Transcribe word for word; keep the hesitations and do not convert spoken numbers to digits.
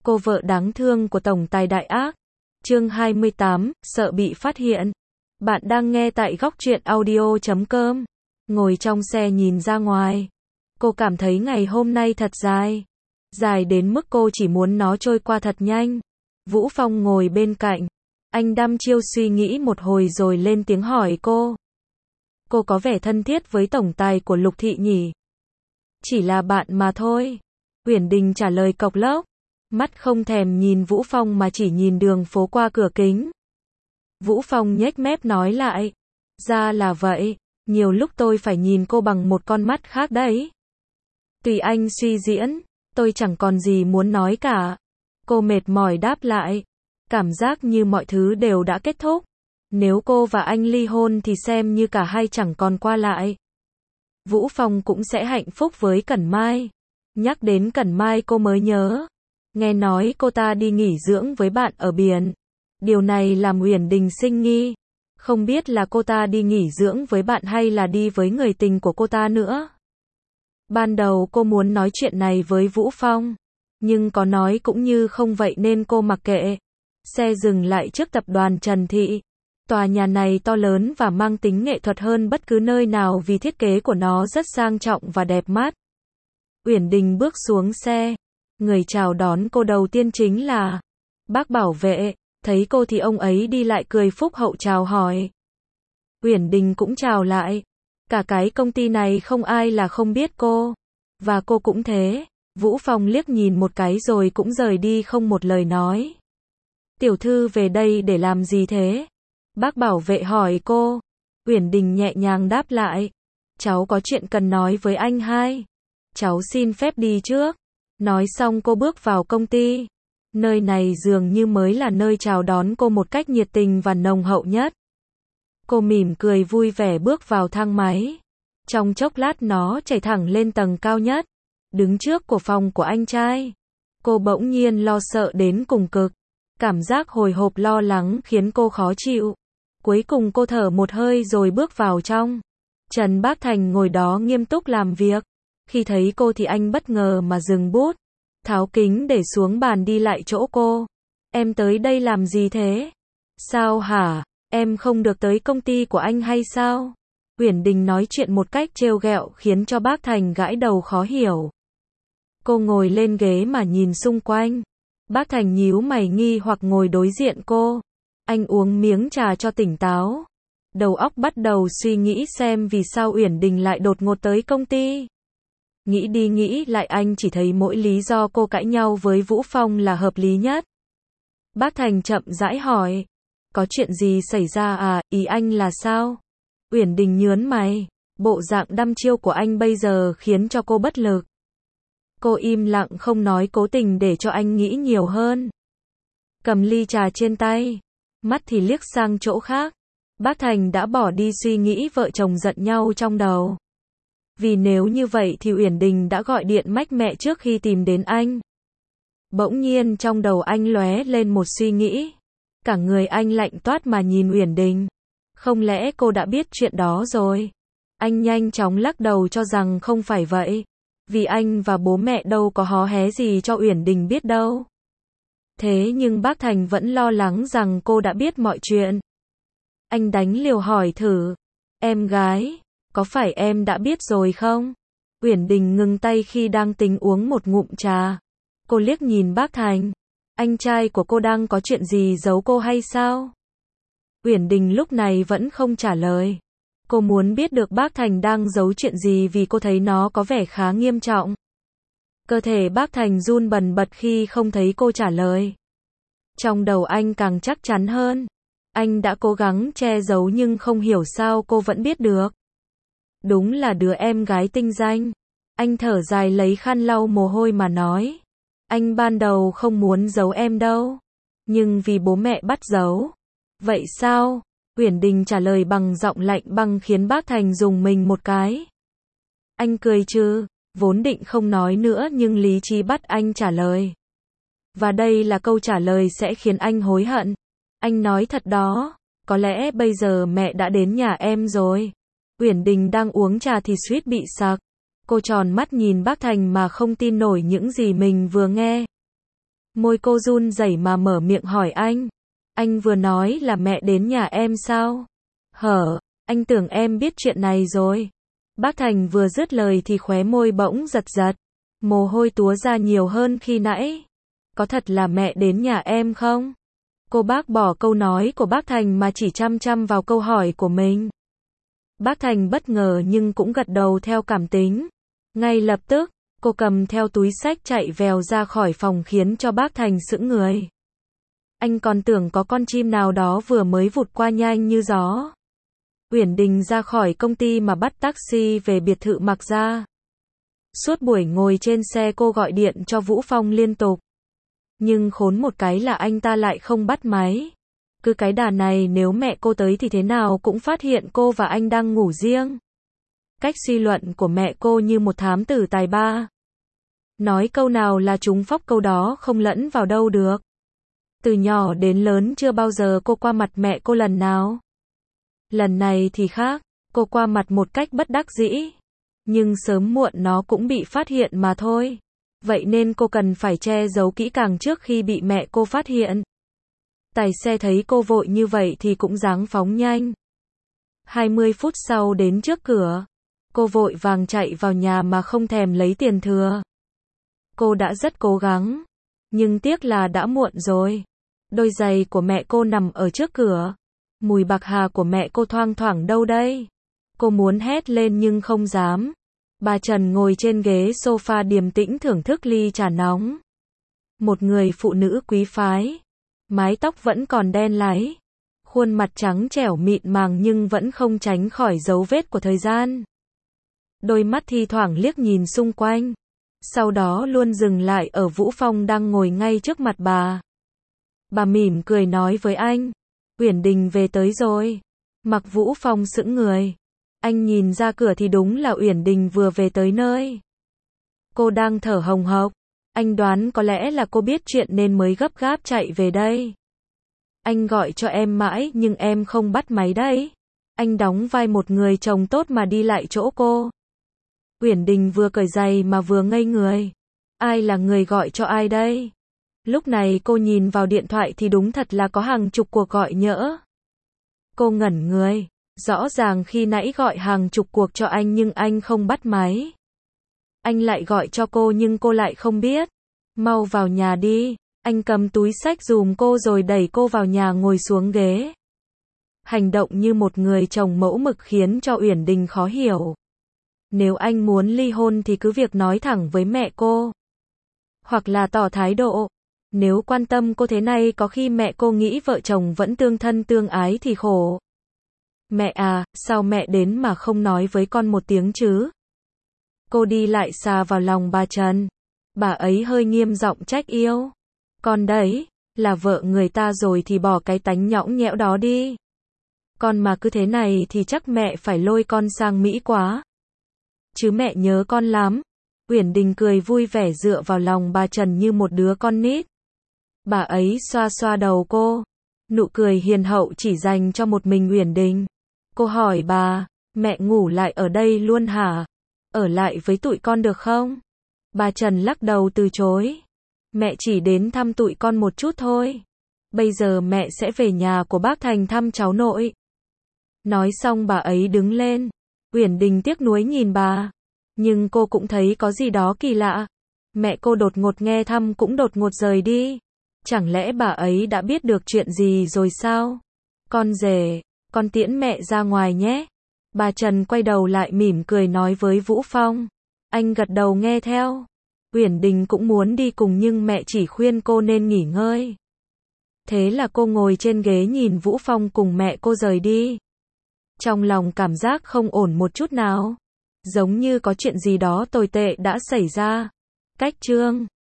Cô vợ đáng thương của tổng tài đại ác. Chương hai mươi tám, sợ bị phát hiện. Bạn đang nghe tại góc truyện audio chấm com. Ngồi trong xe nhìn ra ngoài. Cô cảm thấy ngày hôm nay thật dài. Dài đến mức cô chỉ muốn nó trôi qua thật nhanh. Vũ Phong ngồi bên cạnh. Anh đăm chiêu suy nghĩ một hồi rồi lên tiếng hỏi cô. Cô có vẻ thân thiết với tổng tài của Lục Thị nhỉ? Chỉ là bạn mà thôi. Uyển Đình trả lời cộc lốc. Mắt không thèm nhìn Vũ Phong mà chỉ nhìn đường phố qua cửa kính. Vũ Phong nhếch mép nói lại. Ra là vậy, nhiều lúc tôi phải nhìn cô bằng một con mắt khác đấy. Tùy anh suy diễn, tôi chẳng còn gì muốn nói cả. Cô mệt mỏi đáp lại. Cảm giác như mọi thứ đều đã kết thúc. Nếu cô và anh ly hôn thì xem như cả hai chẳng còn qua lại. Vũ Phong cũng sẽ hạnh phúc với Cẩn Mai. Nhắc đến Cẩn Mai cô mới nhớ. Nghe nói cô ta đi nghỉ dưỡng với bạn ở biển. Điều này làm Uyển Đình sinh nghi. Không biết là cô ta đi nghỉ dưỡng với bạn hay là đi với người tình của cô ta nữa. Ban đầu cô muốn nói chuyện này với Vũ Phong. Nhưng có nói cũng như không vậy nên cô mặc kệ. Xe dừng lại trước tập đoàn Trần Thị. Tòa nhà này to lớn và mang tính nghệ thuật hơn bất cứ nơi nào vì thiết kế của nó rất sang trọng và đẹp mắt. Uyển Đình bước xuống xe. Người chào đón cô đầu tiên chính là bác bảo vệ. Thấy cô thì ông ấy đi lại cười phúc hậu chào hỏi. Uyển Đình cũng chào lại. Cả cái công ty này không ai là không biết cô. Và cô cũng thế. Vũ Phong liếc nhìn một cái rồi cũng rời đi không một lời nói. Tiểu thư về đây để làm gì thế? Bác bảo vệ hỏi cô. Uyển Đình nhẹ nhàng đáp lại. Cháu có chuyện cần nói với anh hai. Cháu xin phép đi trước. Nói xong cô bước vào công ty. Nơi này dường như mới là nơi chào đón cô một cách nhiệt tình và nồng hậu nhất. Cô mỉm cười vui vẻ bước vào thang máy. Trong chốc lát nó chạy thẳng lên tầng cao nhất. Đứng trước của phòng của anh trai. Cô bỗng nhiên lo sợ đến cùng cực. Cảm giác hồi hộp lo lắng khiến cô khó chịu. Cuối cùng cô thở một hơi rồi bước vào trong. Trần Bác Thành ngồi đó nghiêm túc làm việc. Khi thấy cô thì anh bất ngờ mà dừng bút. Tháo kính để xuống bàn đi lại chỗ cô. Em tới đây làm gì thế? Sao hả? Em không được tới công ty của anh hay sao? Uyển Đình nói chuyện một cách trêu ghẹo khiến cho Bác Thành gãi đầu khó hiểu. Cô ngồi lên ghế mà nhìn xung quanh. Bác Thành nhíu mày nghi hoặc ngồi đối diện cô. Anh uống miếng trà cho tỉnh táo. Đầu óc bắt đầu suy nghĩ xem vì sao Uyển Đình lại đột ngột tới công ty. Nghĩ đi nghĩ lại anh chỉ thấy mỗi lý do cô cãi nhau với Vũ Phong là hợp lý nhất. Bác Thành chậm rãi hỏi. Có chuyện gì xảy ra à, ý anh là sao? Uyển Đình nhớn mày. Bộ dạng đăm chiêu của anh bây giờ khiến cho cô bất lực. Cô im lặng không nói cố tình để cho anh nghĩ nhiều hơn. Cầm ly trà trên tay. Mắt thì liếc sang chỗ khác. Bác Thành đã bỏ đi suy nghĩ vợ chồng giận nhau trong đầu. Vì nếu như vậy thì Uyển Đình đã gọi điện mách mẹ trước khi tìm đến anh. Bỗng nhiên trong đầu anh lóe lên một suy nghĩ. Cả người anh lạnh toát mà nhìn Uyển Đình. Không lẽ cô đã biết chuyện đó rồi? Anh nhanh chóng lắc đầu cho rằng không phải vậy. Vì anh và bố mẹ đâu có hó hé gì cho Uyển Đình biết đâu. Thế nhưng bác Thành vẫn lo lắng rằng cô đã biết mọi chuyện. Anh đánh liều hỏi thử. Em gái, có phải em đã biết rồi không? Uyển Đình ngừng tay khi đang tính uống một ngụm trà. Cô liếc nhìn bác Thành. Anh trai của cô đang có chuyện gì giấu cô hay sao? Uyển Đình lúc này vẫn không trả lời. Cô muốn biết được bác Thành đang giấu chuyện gì vì cô thấy nó có vẻ khá nghiêm trọng. Cơ thể bác Thành run bần bật khi không thấy cô trả lời. Trong đầu anh càng chắc chắn hơn. Anh đã cố gắng che giấu nhưng không hiểu sao cô vẫn biết được. Đúng là đứa em gái tinh danh. Anh thở dài lấy khăn lau mồ hôi mà nói. Anh ban đầu không muốn giấu em đâu. Nhưng vì bố mẹ bắt giấu. Vậy sao? Uyển Đình trả lời bằng giọng lạnh băng khiến bác Thành rùng mình một cái. Anh cười chứ, vốn định không nói nữa nhưng lý trí bắt anh trả lời. Và đây là câu trả lời sẽ khiến anh hối hận. Anh nói thật đó, có lẽ bây giờ mẹ đã đến nhà em rồi. Uyển Đình đang uống trà thì suýt bị sặc. Cô tròn mắt nhìn bác Thành mà không tin nổi những gì mình vừa nghe. Môi cô run rẩy mà mở miệng hỏi anh. Anh vừa nói là mẹ đến nhà em sao? Hở, anh tưởng em biết chuyện này rồi. Bác Thành vừa dứt lời thì khóe môi bỗng giật giật. Mồ hôi túa ra nhiều hơn khi nãy. Có thật là mẹ đến nhà em không? Cô bác bỏ câu nói của bác Thành mà chỉ chăm chăm vào câu hỏi của mình. Bác Thành bất ngờ nhưng cũng gật đầu theo cảm tính. Ngay lập tức, cô cầm theo túi xách chạy vèo ra khỏi phòng khiến cho bác Thành sững người. Anh còn tưởng có con chim nào đó vừa mới vụt qua nhanh như gió. Uyển Đình ra khỏi công ty mà bắt taxi về biệt thự Mạc Gia. Suốt buổi ngồi trên xe cô gọi điện cho Vũ Phong liên tục. Nhưng khốn một cái là anh ta lại không bắt máy. Cứ cái đà này nếu mẹ cô tới thì thế nào cũng phát hiện cô và anh đang ngủ riêng. Cách suy luận của mẹ cô như một thám tử tài ba. Nói câu nào là trúng phóc câu đó không lẫn vào đâu được. Từ nhỏ đến lớn chưa bao giờ cô qua mặt mẹ cô lần nào. Lần này thì khác, cô qua mặt một cách bất đắc dĩ. Nhưng sớm muộn nó cũng bị phát hiện mà thôi. Vậy nên cô cần phải che giấu kỹ càng trước khi bị mẹ cô phát hiện. Tài xe thấy cô vội như vậy thì cũng ráng phóng nhanh. hai mươi phút sau đến trước cửa. Cô vội vàng chạy vào nhà mà không thèm lấy tiền thừa. Cô đã rất cố gắng. Nhưng tiếc là đã muộn rồi. Đôi giày của mẹ cô nằm ở trước cửa. Mùi bạc hà của mẹ cô thoang thoảng đâu đây. Cô muốn hét lên nhưng không dám. Bà Trần ngồi trên ghế sofa điềm tĩnh thưởng thức ly trà nóng. Một người phụ nữ quý phái. Mái tóc vẫn còn đen láy. Khuôn mặt trắng trẻo mịn màng nhưng vẫn không tránh khỏi dấu vết của thời gian. Đôi mắt thi thoảng liếc nhìn xung quanh. Sau đó luôn dừng lại ở Vũ Phong đang ngồi ngay trước mặt bà. Bà mỉm cười nói với anh. Uyển Đình về tới rồi. Mặc Vũ Phong sững người. Anh nhìn ra cửa thì đúng là Uyển Đình vừa về tới nơi. Cô đang thở hồng hộc. Anh đoán có lẽ là cô biết chuyện nên mới gấp gáp chạy về đây. Anh gọi cho em mãi nhưng em không bắt máy đấy. Anh đóng vai một người chồng tốt mà đi lại chỗ cô. Uyển Đình vừa cởi giày mà vừa ngây người. Ai là người gọi cho ai đây? Lúc này cô nhìn vào điện thoại thì đúng thật là có hàng chục cuộc gọi nhỡ. Cô ngẩn người. Rõ ràng khi nãy gọi hàng chục cuộc cho anh nhưng anh không bắt máy. Anh lại gọi cho cô nhưng cô lại không biết. Mau vào nhà đi. Anh cầm túi xách giùm cô rồi đẩy cô vào nhà ngồi xuống ghế. Hành động như một người chồng mẫu mực khiến cho Uyển Đình khó hiểu. Nếu anh muốn ly hôn thì cứ việc nói thẳng với mẹ cô. Hoặc là tỏ thái độ. Nếu quan tâm cô thế này có khi mẹ cô nghĩ vợ chồng vẫn tương thân tương ái thì khổ. Mẹ à, sao mẹ đến mà không nói với con một tiếng chứ? Cô đi lại xà vào lòng bà Trần. Bà ấy hơi nghiêm giọng trách yêu. Con đấy, là vợ người ta rồi thì bỏ cái tánh nhõng nhẽo đó đi. Con mà cứ thế này thì chắc mẹ phải lôi con sang Mỹ quá. Chứ mẹ nhớ con lắm. Uyển Đình cười vui vẻ dựa vào lòng bà Trần như một đứa con nít. Bà ấy xoa xoa đầu cô. Nụ cười hiền hậu chỉ dành cho một mình Uyển Đình. Cô hỏi bà, mẹ ngủ lại ở đây luôn hả? Ở lại với tụi con được không? Bà Trần lắc đầu từ chối. Mẹ chỉ đến thăm tụi con một chút thôi. Bây giờ mẹ sẽ về nhà của bác Thành thăm cháu nội. Nói xong bà ấy đứng lên. Uyển Đình tiếc nuối nhìn bà. Nhưng cô cũng thấy có gì đó kỳ lạ. Mẹ cô đột ngột nghe thăm cũng đột ngột rời đi. Chẳng lẽ bà ấy đã biết được chuyện gì rồi sao? Con rể, con tiễn mẹ ra ngoài nhé. Bà Trần quay đầu lại mỉm cười nói với Vũ Phong. Anh gật đầu nghe theo. Uyển Đình cũng muốn đi cùng nhưng mẹ chỉ khuyên cô nên nghỉ ngơi. Thế là cô ngồi trên ghế nhìn Vũ Phong cùng mẹ cô rời đi. Trong lòng cảm giác không ổn một chút nào. Giống như có chuyện gì đó tồi tệ đã xảy ra. Cách chương